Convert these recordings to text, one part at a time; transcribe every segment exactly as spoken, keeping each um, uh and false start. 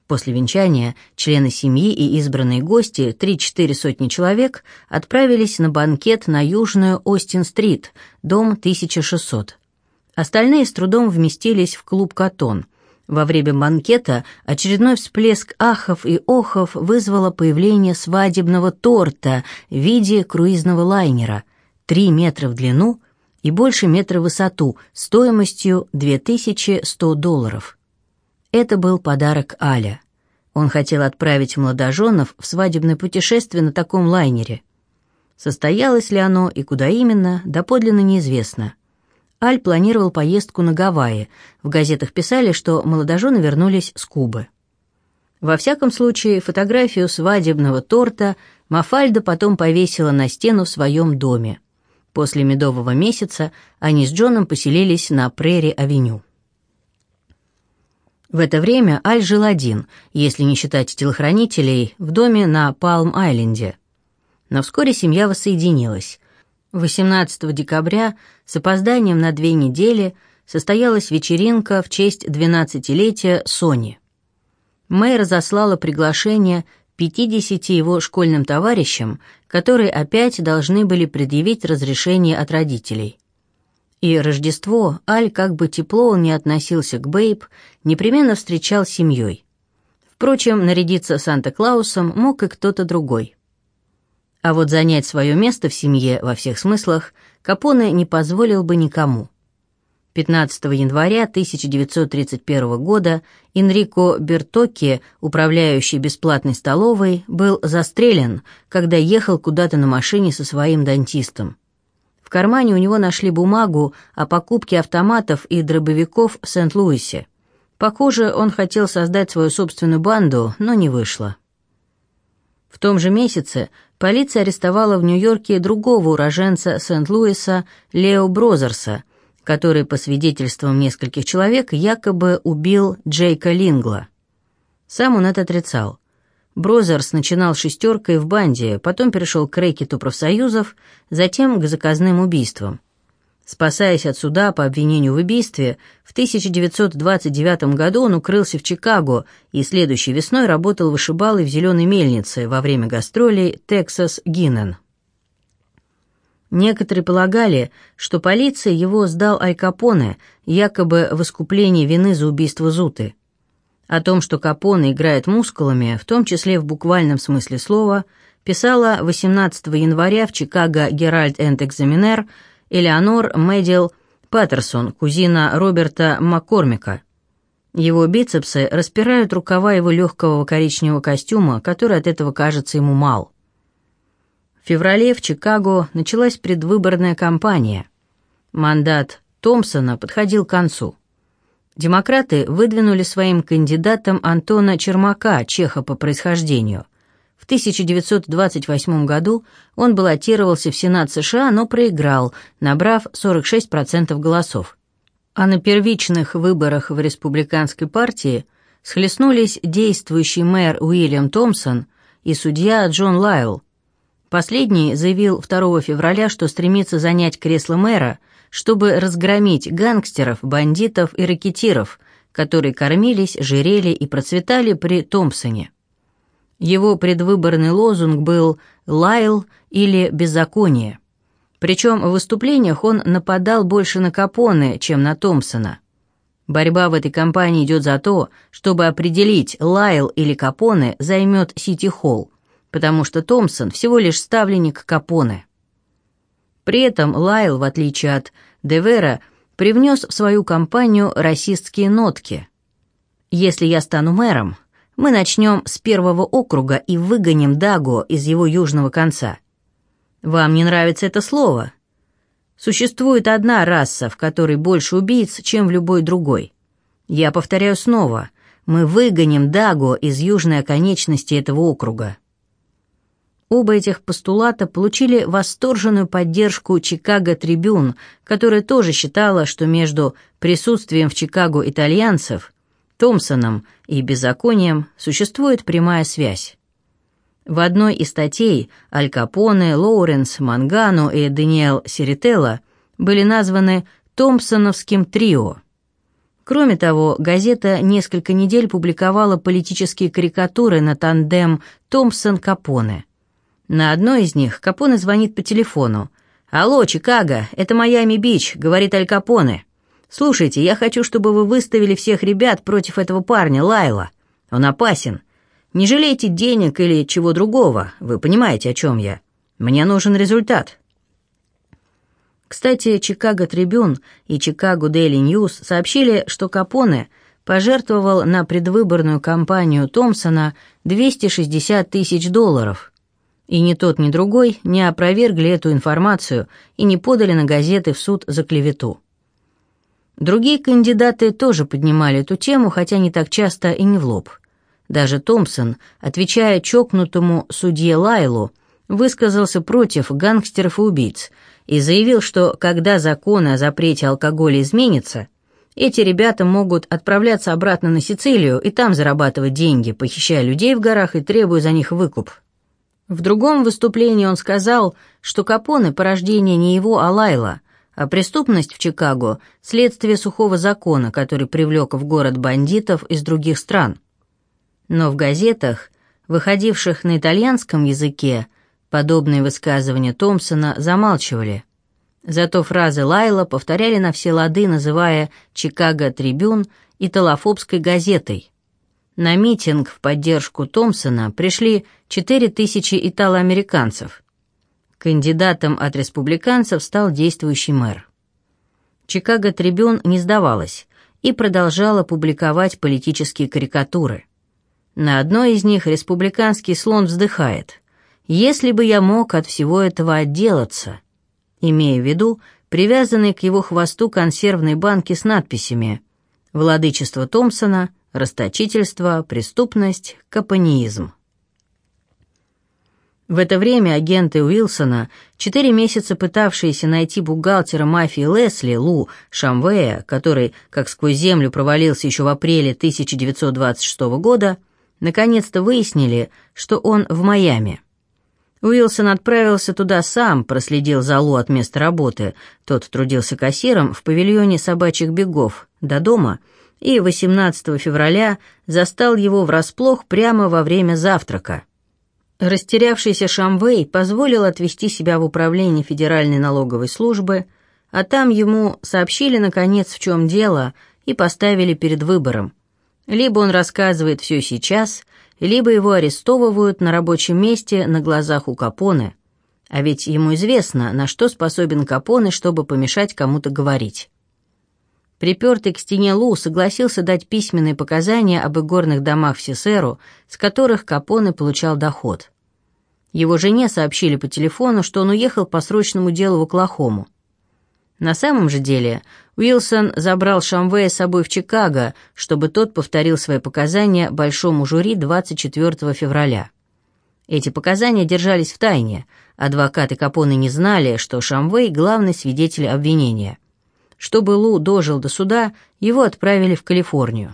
После венчания члены семьи и избранные гости, три-четыре сотни человек, отправились на банкет на Южную Остин-стрит, дом тысяча шестьсот. Остальные с трудом вместились в клуб «Каттон». Во время банкета очередной всплеск ахов и охов вызвало появление свадебного торта в виде круизного лайнера, три метра в длину и больше метра в высоту, стоимостью две тысячи сто долларов. Это был подарок Аля. Он хотел отправить молодоженов в свадебное путешествие на таком лайнере. Состоялось ли оно и куда именно, доподлинно неизвестно. Аль планировал поездку на Гавайи. В газетах писали, что молодожены вернулись с Кубы. Во всяком случае, фотографию свадебного торта Мафальда потом повесила на стену в своем доме. После медового месяца они с Джоном поселились на Прери-авеню. В это время Аль жил один, если не считать телохранителей, в доме на Палм-Айленде. Но вскоре семья воссоединилась. восемнадцатого декабря с опозданием на две недели состоялась вечеринка в честь двенадцатилетия Сони. Мэй разослала приглашение пятидесяти его школьным товарищам, которые опять должны были предъявить разрешение от родителей. И Рождество Аль, как бы тепло он ни относился к Бэйб, непременно встречал с семьей. Впрочем, нарядиться Санта-Клаусом мог и кто-то другой. А вот занять свое место в семье во всех смыслах Капоне не позволил бы никому. пятнадцатого января тысяча девятьсот тридцать первого года Энрико Бертокки, управляющий бесплатной столовой, был застрелен, когда ехал куда-то на машине со своим дантистом. В кармане у него нашли бумагу о покупке автоматов и дробовиков в Сент-Луисе. Похоже, он хотел создать свою собственную банду, но не вышло. В том же месяце полиция арестовала в Нью-Йорке другого уроженца Сент-Луиса Лео Брозерса, который, по свидетельствам нескольких человек, якобы убил Джейка Лингла. Сам он это отрицал. Брозерс начинал шестеркой в банде, потом перешел к рэкету профсоюзов, затем к заказным убийствам. Спасаясь от суда по обвинению в убийстве, в тысяча девятьсот двадцать девятом году он укрылся в Чикаго и следующей весной работал вышибалой в «Зеленой мельнице» во время гастролей «Texas Гиннен». Некоторые полагали, что полиция его сдал Аль Капоне, якобы в искуплении вины за убийство Зуты. О том, что Капоне играет мускулами, в том числе в буквальном смысле слова, писала восемнадцатого января в Чикаго Геральд энд Экзаменер Элеонор Мэддил Паттерсон, кузина Роберта Маккормика. Его бицепсы распирают рукава его легкого коричневого костюма, который от этого кажется ему мал. В феврале в Чикаго началась предвыборная кампания. Мандат Томпсона подходил к концу. Демократы выдвинули своим кандидатом Антона Чермака, чеха по происхождению. В тысяча девятьсот двадцать восьмом году он баллотировался в Сенат США, но проиграл, набрав сорок шесть процентов голосов. А на первичных выборах в республиканской партии схлестнулись действующий мэр Уильям Томпсон и судья Джон Лайл. Последний заявил второго февраля, что стремится занять кресло мэра, чтобы разгромить гангстеров, бандитов и рэкетиров, которые кормились, жирели и процветали при Томпсоне. Его предвыборный лозунг был «Лайл» или «Беззаконие». Причем в выступлениях он нападал больше на Капоне, чем на Томпсона. Борьба в этой кампании идет за то, чтобы определить, Лайл или Капоне займет Сити-Холл, потому что Томпсон всего лишь ставленник Капоне. При этом Лайл, в отличие от Девера, привнес в свою кампанию расистские нотки. «Если я стану мэром, мы начнем с первого округа и выгоним Даго из его южного конца. Вам не нравится это слово? Существует одна раса, в которой больше убийц, чем в любой другой. Я повторяю снова, мы выгоним Даго из южной оконечности этого округа». Оба этих постулата получили восторженную поддержку Чикаго Трибюн, которая тоже считала, что между присутствием в Чикаго итальянцев, Томпсоном и беззаконием существует прямая связь. В одной из статей Аль Капоне, Лоуренс, Мангано и Даниэл Сирителло были названы «Томпсоновским трио». Кроме того, газета несколько недель публиковала политические карикатуры на тандем Томпсон-Капоне. На одной из них Капоне звонит по телефону. «Алло, Чикаго, это Майами-Бич», — говорит Аль Капоне. «Слушайте, я хочу, чтобы вы выставили всех ребят против этого парня, Лайла. Он опасен. Не жалейте денег или чего другого, вы понимаете, о чем я. Мне нужен результат». Кстати, Чикаго Трибюн и Чикаго Дейли Ньюс сообщили, что Капоне пожертвовал на предвыборную кампанию Томпсона двести шестьдесят тысяч долларов. И ни тот, ни другой не опровергли эту информацию и не подали на газеты в суд за клевету. Другие кандидаты тоже поднимали эту тему, хотя не так часто и не в лоб. Даже Томпсон, отвечая чокнутому судье Лайлу, высказался против гангстеров и убийц и заявил, что когда законы о запрете алкоголя изменятся, эти ребята могут отправляться обратно на Сицилию и там зарабатывать деньги, похищая людей в горах и требуя за них выкуп. В другом выступлении он сказал, что Капоне – порождение не его, а Лайла, а преступность в Чикаго – следствие сухого закона, который привлек в город бандитов из других стран. Но в газетах, выходивших на итальянском языке, подобные высказывания Томпсона замалчивали. Зато фразы Лайла повторяли на все лады, называя «Чикаго Трибюн» италофобской газетой. На митинг в поддержку Томпсона пришли четыре тысячи итало-американцев. Кандидатом от республиканцев стал действующий мэр. «Чикаго Трибюн» не сдавалась и продолжала публиковать политические карикатуры. На одной из них республиканский слон вздыхает: «Если бы я мог от всего этого отделаться», имея в виду привязанные к его хвосту консервные банки с надписями «Владычество Томпсона», «Расточительство», «Преступность», «Капонеизм». В это время агенты Уилсона, четыре месяца пытавшиеся найти бухгалтера мафии Лесли Лу Шамвея, который, как сквозь землю, провалился еще в апреле тысяча девятьсот двадцать шестого года, наконец-то выяснили, что он в Майами. Уилсон отправился туда сам, проследил за Лу от места работы, тот трудился кассиром в павильоне собачьих бегов, до дома, и восемнадцатого февраля застал его врасплох прямо во время завтрака. Растерявшийся Шамвей позволил отвезти себя в управление Федеральной налоговой службы, а там ему сообщили, наконец, в чем дело, и поставили перед выбором. Либо он рассказывает все сейчас, либо его арестовывают на рабочем месте на глазах у Капоне, а ведь ему известно, на что способен Капоне, чтобы помешать кому-то говорить. Припертый к стене Лу согласился дать письменные показания об игорных домах в Сесеру, с которых Капоне получал доход. Его жене сообщили по телефону, что он уехал по срочному делу в Оклахому. На самом же деле Уилсон забрал Шамвея с собой в Чикаго, чтобы тот повторил свои показания большому жюри двадцать четвёртого февраля. Эти показания держались в тайне, адвокаты Капоне не знали, что Шамвей – главный свидетель обвинения. Чтобы Лу дожил до суда, его отправили в Калифорнию.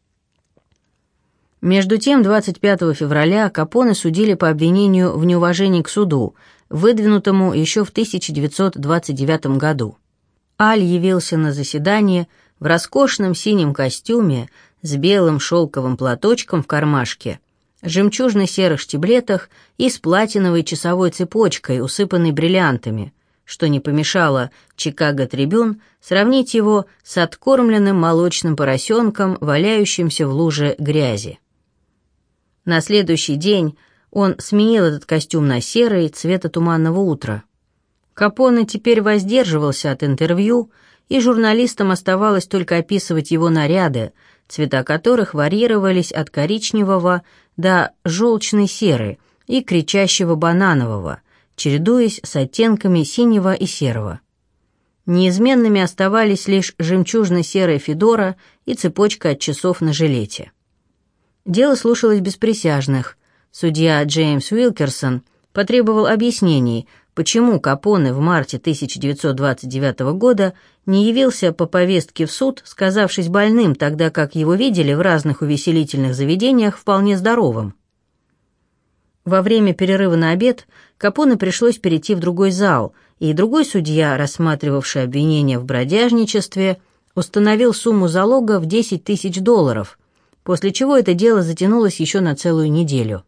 Между тем, двадцать пятого февраля Капоне судили по обвинению в неуважении к суду, выдвинутому еще в тысяча девятьсот двадцать девятом году. Аль явился на заседание в роскошном синем костюме с белым шелковым платочком в кармашке, жемчужно-серых штиблетах и с платиновой часовой цепочкой, усыпанной бриллиантами, что не помешало Чикаго Трибюн сравнить его с откормленным молочным поросенком, валяющимся в луже грязи. На следующий день он сменил этот костюм на серый, цвета туманного утра. Капоне теперь воздерживался от интервью, и журналистам оставалось только описывать его наряды, цвета которых варьировались от коричневого до желчной серы и кричащего бананового, чередуясь с оттенками синего и серого. Неизменными оставались лишь жемчужно-серая федора и цепочка от часов на жилете. Дело слушалось без присяжных. Судья Джеймс Уилкерсон потребовал объяснений, почему Капоне в марте тысяча девятьсот двадцать девятого года не явился по повестке в суд, сказавшись больным, тогда как его видели в разных увеселительных заведениях вполне здоровым. Во время перерыва на обед Капоне пришлось перейти в другой зал, и другой судья, рассматривавший обвинение в бродяжничестве, установил сумму залога в десять тысяч долларов, после чего это дело затянулось еще на целую неделю.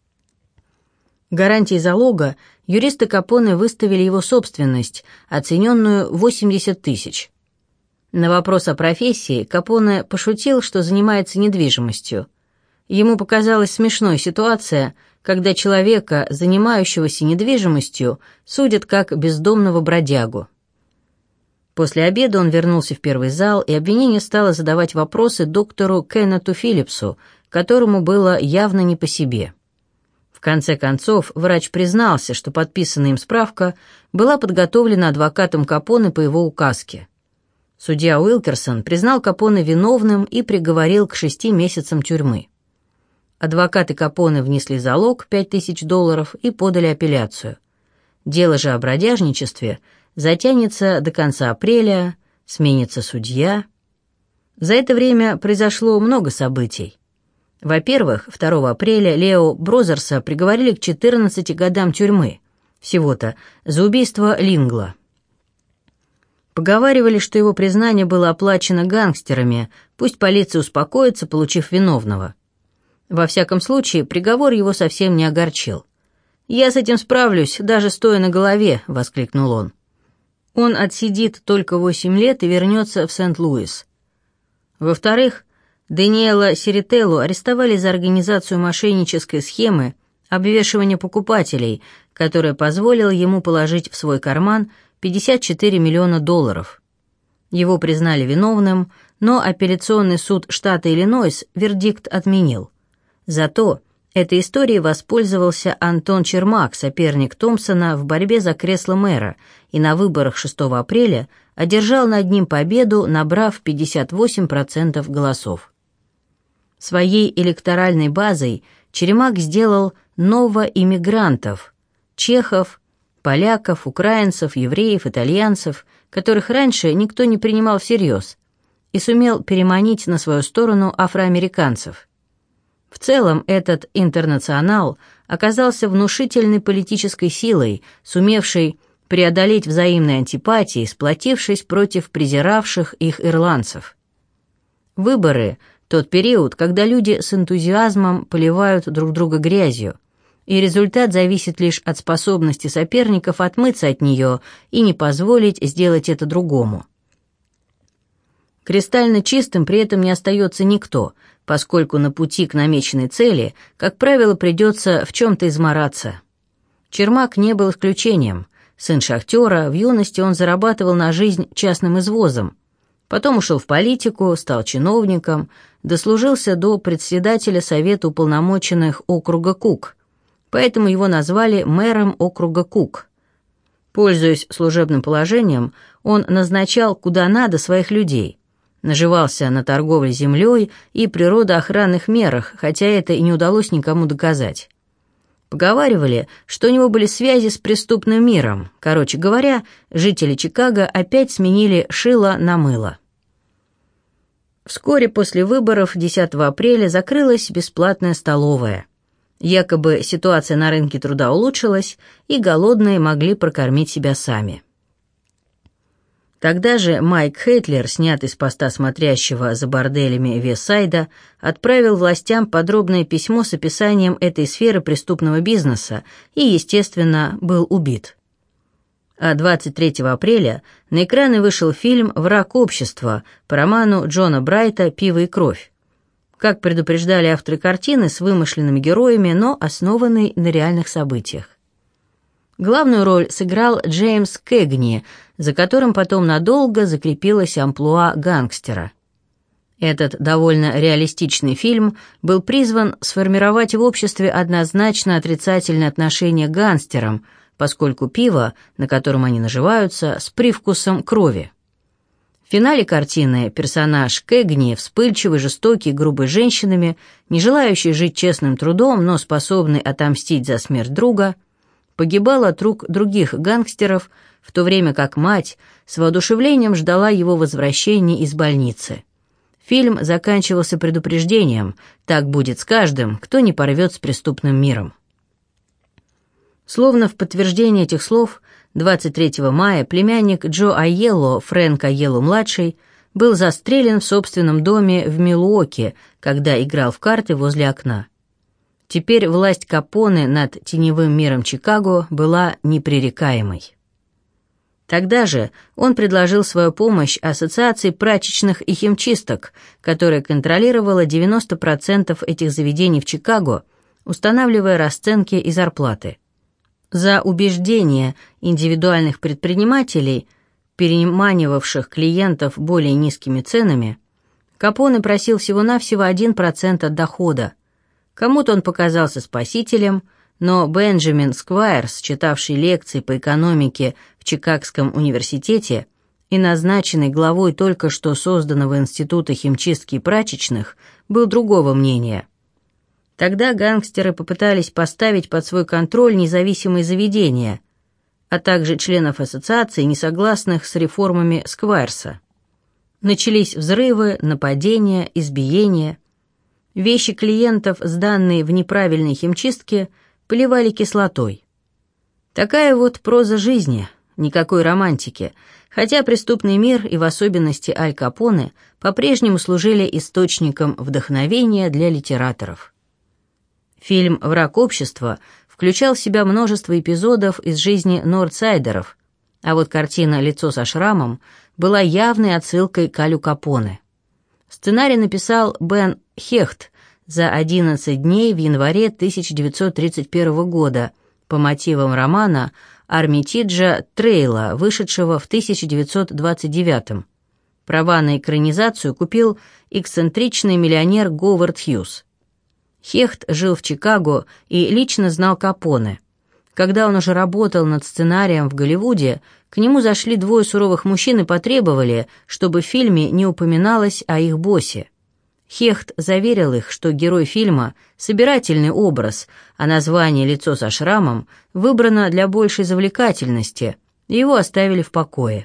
Гарантией залога юристы Капоне выставили его собственность, оцененную в восемьдесят тысяч. На вопрос о профессии Капоне пошутил, что занимается недвижимостью. Ему показалась смешной ситуация, когда человека, занимающегося недвижимостью, судят как бездомного бродягу. После обеда он вернулся в первый зал, и обвинение стало задавать вопросы доктору Кеннету Филлипсу, которому было явно не по себе. В конце концов, врач признался, что подписанная им справка была подготовлена адвокатом Капоне по его указке. Судья Уилкерсон признал Капоне виновным и приговорил к шести месяцам тюрьмы. Адвокаты Капоне внесли залог пять тысяч долларов и подали апелляцию. Дело же о бродяжничестве затянется до конца апреля, сменится судья. За это время произошло много событий. Во-первых, второго апреля Лео Брозерса приговорили к четырнадцати годам тюрьмы, всего-то, за убийство Лингла. Поговаривали, что его признание было оплачено гангстерами, пусть полиция успокоится, получив виновного. Во всяком случае, приговор его совсем не огорчил. «Я с этим справлюсь, даже стоя на голове», — воскликнул он. Он отсидит только восемь лет и вернется в Сент-Луис. Во-вторых, Даниэла Сирителлу арестовали за организацию мошеннической схемы обвешивания покупателей, которая позволила ему положить в свой карман пятьдесят четыре миллиона долларов. Его признали виновным, но апелляционный суд штата Иллинойс вердикт отменил. Зато этой историей воспользовался Антон Чермак, соперник Томпсона в борьбе за кресло мэра, и на выборах шестого апреля одержал над ним победу, набрав пятьдесят восемь процентов голосов. Своей электоральной базой Черемак сделал новоиммигрантов, чехов, поляков, украинцев, евреев, итальянцев, которых раньше никто не принимал всерьез, и сумел переманить на свою сторону афроамериканцев. В целом этот интернационал оказался внушительной политической силой, сумевшей преодолеть взаимные антипатии, сплотившись против презиравших их ирландцев. Выборы — тот период, когда люди с энтузиазмом поливают друг друга грязью, и результат зависит лишь от способности соперников отмыться от нее и не позволить сделать это другому. Кристально чистым при этом не остается никто, поскольку на пути к намеченной цели, как правило, придется в чем-то измораться. Чермак не был исключением. Сын шахтера, в юности он зарабатывал на жизнь частным извозом. Потом ушел в политику, стал чиновником, дослужился до председателя Совета уполномоченных округа Кук, поэтому его назвали мэром округа Кук. Пользуясь служебным положением, он назначал куда надо своих людей, наживался на торговле землей и природоохранных мерах, хотя это и не удалось никому доказать. Поговаривали, что у него были связи с преступным миром. Короче говоря, жители Чикаго опять сменили шило на мыло. Вскоре после выборов десятого апреля закрылась бесплатная столовая. Якобы ситуация на рынке труда улучшилась, и голодные могли прокормить себя сами. Тогда же Майк Хейтлер, снятый с поста смотрящего за борделями Вестсайда, отправил властям подробное письмо с описанием этой сферы преступного бизнеса и, естественно, был убит. А двадцать третьего апреля на экраны вышел фильм «Враг общества» по роману Джона Брайта «Пиво и кровь». Как предупреждали авторы картины, с вымышленными героями, но основанный на реальных событиях. Главную роль сыграл Джеймс Кэгни, за которым потом надолго закрепилась амплуа гангстера. Этот довольно реалистичный фильм был призван сформировать в обществе однозначно отрицательное отношение к гангстерам, поскольку пиво, на котором они наживаются, с привкусом крови. В финале картины персонаж Кэгни, вспыльчивый, жестокий, грубый с женщинами, не желающий жить честным трудом, но способный отомстить за смерть друга, погибал от рук других гангстеров, в то время как мать с воодушевлением ждала его возвращения из больницы. Фильм заканчивался предупреждением: так будет с каждым, кто не порвет с преступным миром. Словно в подтверждение этих слов, двадцать третьего мая племянник Джо Айелло, Фрэнк Айелло-младший, был застрелен в собственном доме в Милуоки, когда играл в карты возле окна. Теперь власть Капоне над теневым миром Чикаго была непререкаемой. Тогда же он предложил свою помощь Ассоциации прачечных и химчисток, которая контролировала девяносто процентов этих заведений в Чикаго, устанавливая расценки и зарплаты. За убеждение индивидуальных предпринимателей, переманивавших клиентов более низкими ценами, Капоне просил всего-навсего один процент от дохода. Кому-то он показался спасителем, но Бенджамин Сквайрс, читавший лекции по экономике в Чикагском университете и назначенный главой только что созданного института химчистки и прачечных, был другого мнения. Тогда гангстеры попытались поставить под свой контроль независимые заведения, а также членов ассоциации, несогласных с реформами Сквайрса. Начались взрывы, нападения, избиения. Вещи клиентов, сданные в неправильной химчистке, поливали кислотой. Такая вот проза жизни, никакой романтики, хотя преступный мир и в особенности Аль Капоне по-прежнему служили источником вдохновения для литераторов. Фильм «Враг общества» включал в себя множество эпизодов из жизни нордсайдеров, а вот картина «Лицо со шрамом» была явной отсылкой к Алю Капоне. Сценарий написал Бен Хехт за одиннадцать дней в январе тысяча девятьсот тридцать первого года по мотивам романа Армитиджа Трейла, вышедшего в тысяча девятьсот двадцать девятом. Права на экранизацию купил эксцентричный миллионер Говард Хьюз. Хехт жил в Чикаго и лично знал Капоне. Когда он уже работал над сценарием в Голливуде, к нему зашли двое суровых мужчин и потребовали, чтобы в фильме не упоминалось о их боссе. Хехт заверил их, что герой фильма – собирательный образ, а название «Лицо со шрамом» выбрано для большей завлекательности, и его оставили в покое.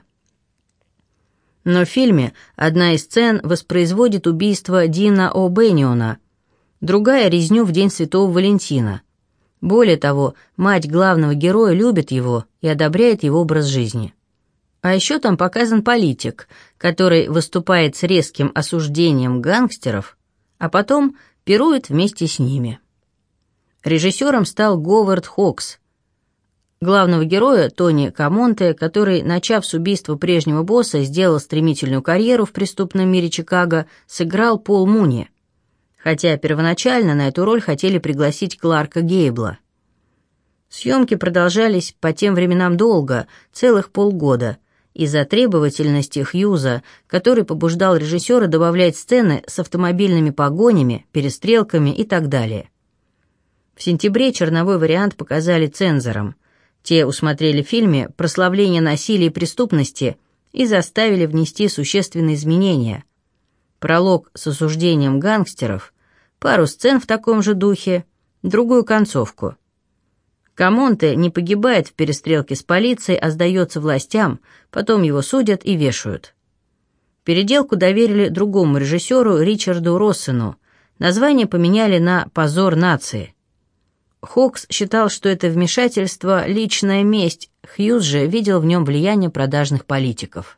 Но в фильме одна из сцен воспроизводит убийство Дина О'Бенниона, другая – резню в День Святого Валентина. Более того, мать главного героя любит его и одобряет его образ жизни. А еще там показан политик, который выступает с резким осуждением гангстеров, а потом пирует вместе с ними. Режиссером стал Говард Хокс. Главного героя, Тони Камонте, который, начав с убийства прежнего босса, сделал стремительную карьеру в преступном мире Чикаго, сыграл Пол Муни, хотя первоначально на эту роль хотели пригласить Кларка Гейбла. Съемки продолжались по тем временам долго, целых полгода, из-за требовательности Хьюза, который побуждал режиссера добавлять сцены с автомобильными погонями, перестрелками и так далее. В сентябре черновой вариант показали цензорам. Те усмотрели в фильме прославление насилия и преступности и заставили внести существенные изменения. Пролог с осуждением гангстеров, пару сцен в таком же духе, другую концовку. Камонте не погибает в перестрелке с полицией, а сдается властям, потом его судят и вешают. Переделку доверили другому режиссеру Ричарду Россену, название поменяли на «Позор нации». Хокс считал, что это вмешательство – личная месть, Хьюз же видел в нем влияние продажных политиков.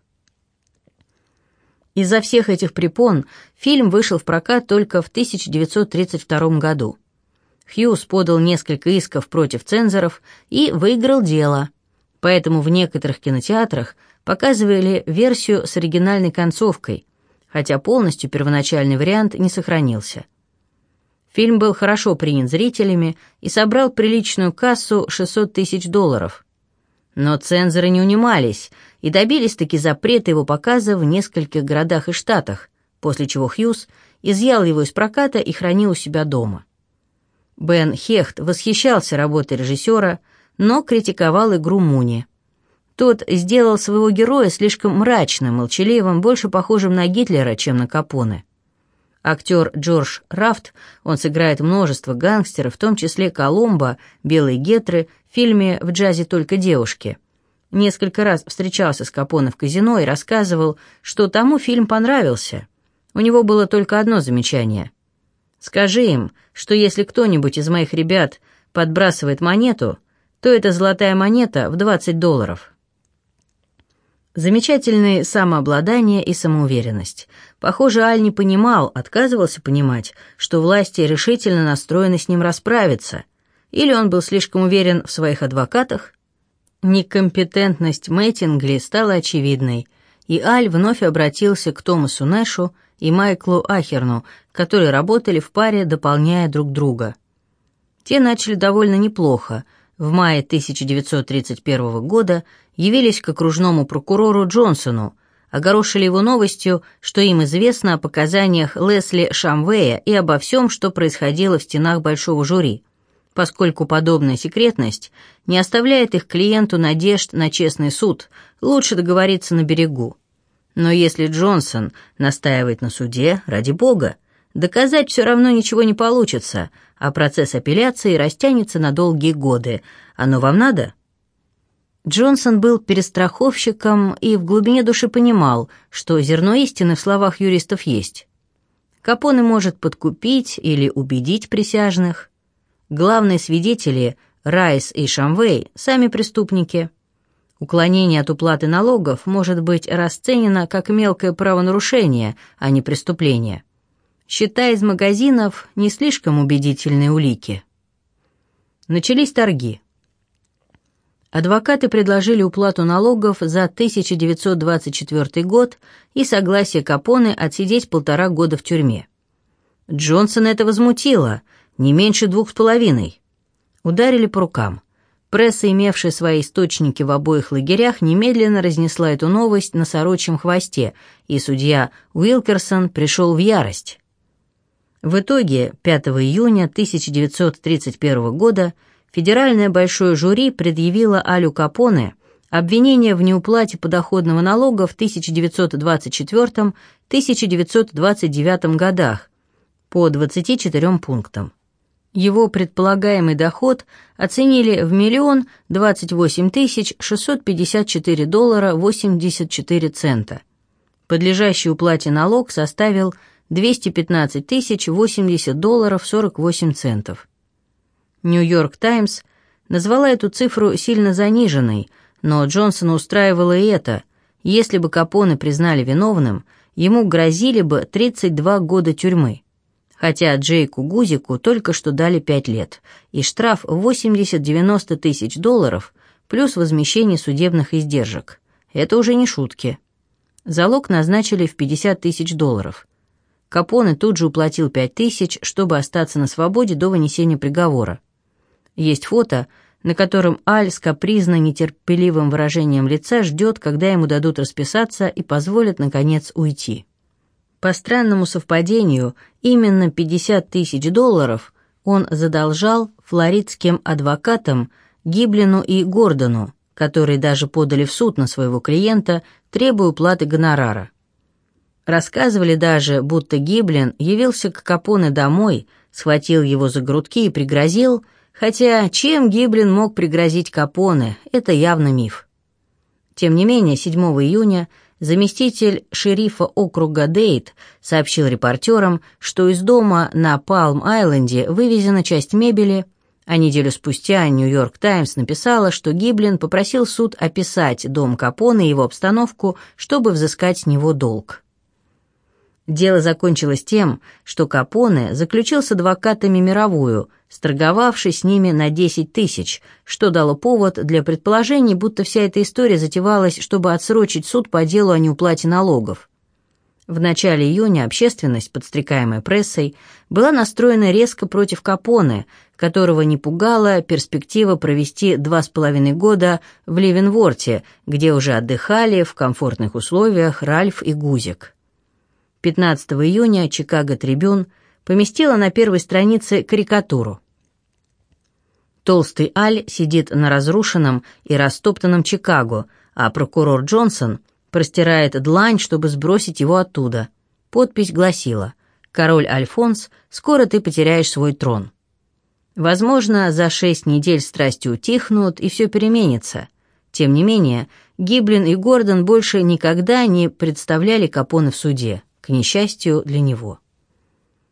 Из-за всех этих препон фильм вышел в прокат только в тысяча девятьсот тридцать втором году. Хьюз подал несколько исков против цензоров и выиграл дело, поэтому в некоторых кинотеатрах показывали версию с оригинальной концовкой, хотя полностью первоначальный вариант не сохранился. Фильм был хорошо принят зрителями и собрал приличную кассу шестьсот тысяч долларов. Но цензоры не унимались и добились-таки запрета его показа в нескольких городах и штатах, после чего Хьюз изъял его из проката и хранил у себя дома. Бен Хехт восхищался работой режиссера, но критиковал игру Муни. Тот сделал своего героя слишком мрачным, молчаливым, больше похожим на Гитлера, чем на Капоне. Актер Джордж Рафт, он сыграет множество гангстеров, в том числе Коломбо, Белые Гетры, в фильме «В джазе только девушки». Несколько раз встречался с Капоне в казино и рассказывал, что тому фильм понравился. У него было только одно замечание. «Скажи им, что если кто-нибудь из моих ребят подбрасывает монету, то это золотая монета в двадцать долларов». Замечательное самообладание и самоуверенность. Похоже, Аль не понимал, отказывался понимать, что власти решительно настроены с ним расправиться. Или он был слишком уверен в своих адвокатах? Некомпетентность Мэттингли стала очевидной, и Аль вновь обратился к Томасу Нэшу и Майклу Ахерну, которые работали в паре, дополняя друг друга. Те начали довольно неплохо. В мае тысяча девятьсот тридцать первого года явились к окружному прокурору Джонсону, огорошили его новостью, что им известно о показаниях Лесли Шамвея и обо всем, что происходило в стенах большого жюри, поскольку подобная секретность не оставляет их клиенту надежд на честный суд, лучше договориться на берегу. Но если Джонсон настаивает на суде, ради бога, доказать все равно ничего не получится, а процесс апелляции растянется на долгие годы. Оно вам надо? Джонсон был перестраховщиком и в глубине души понимал, что зерно истины в словах юристов есть. Капоне может подкупить или убедить присяжных. Главные свидетели, Райс и Шамвей, сами преступники. Уклонение от уплаты налогов может быть расценено как мелкое правонарушение, а не преступление. Счета из магазинов — не слишком убедительные улики. Начались торги. Адвокаты предложили уплату налогов за тысяча девятьсот двадцать четвёртый год и согласие Капоне отсидеть полтора года в тюрьме. Джонсона это возмутило, не меньше двух с половиной. Ударили по рукам. Пресса, имевшая свои источники в обоих лагерях, немедленно разнесла эту новость на сорочьем хвосте, и судья Уилкерсон пришел в ярость. В итоге пятого июня тысяча девятьсот тридцать первого года федеральное большое жюри предъявило Алю Капоне обвинение в неуплате подоходного налога в тысяча девятьсот двадцать четвёртом — тысяча девятьсот двадцать девятом годах по двадцати четырем пунктам. Его предполагаемый доход оценили в миллион двадцать восемь тысяч шестьсот пятьдесят четыре доллара восемьдесят четыре цента. Подлежащий уплате налог составил двести пятнадцать тысяч восемьдесят долларов сорок восемь центов. «Нью-Йорк Таймс» назвала эту цифру сильно заниженной, но Джонсона устраивало и это. Если бы Капоне признали виновным, ему грозили бы тридцать два года тюрьмы. Хотя Джейку Гузику только что дали пять лет, и штраф восемьдесят-девяносто тысяч долларов, плюс возмещение судебных издержек. Это уже не шутки. Залог назначили в пятьдесят тысяч долларов. Капоне тут же уплатил пять тысяч, чтобы остаться на свободе до вынесения приговора. Есть фото, на котором Аль с капризно-нетерпеливым выражением лица ждет, когда ему дадут расписаться и позволят, наконец, уйти. По странному совпадению, именно пятьдесят тысяч долларов он задолжал флоридским адвокатам Гиблину и Гордону, которые даже подали в суд на своего клиента, требуя уплаты гонорара. Рассказывали даже, будто Гиблин явился к Капоне домой, схватил его за грудки и пригрозил, хотя чем Гиблин мог пригрозить Капоне, это явно миф. Тем не менее, седьмого июня заместитель шерифа округа Дейт сообщил репортерам, что из дома на Палм-Айленде вывезена часть мебели, а неделю спустя «Нью-Йорк Таймс» написала, что Гиблин попросил суд описать дом Капоне и его обстановку, чтобы взыскать с него долг. Дело закончилось тем, что Капоне заключил с адвокатами мировую, сторговавшись с ними на десять тысяч, что дало повод для предположений, будто вся эта история затевалась, чтобы отсрочить суд по делу о неуплате налогов. В начале июня общественность, подстрекаемая прессой, была настроена резко против Капоне, которого не пугала перспектива провести два с половиной года в Ливенворте, где уже отдыхали в комфортных условиях Ральф и Гузик. пятнадцатого июня «Чикаго Трибюн» поместила на первой странице карикатуру. Толстый Аль сидит на разрушенном и растоптанном Чикаго, а прокурор Джонсон простирает длань, чтобы сбросить его оттуда. Подпись гласила: «Король Альфонс, скоро ты потеряешь свой трон». Возможно, за шесть недель страсти утихнут, и все переменится. Тем не менее, Гиблин и Гордон больше никогда не представляли Капоне в суде, к несчастью для него.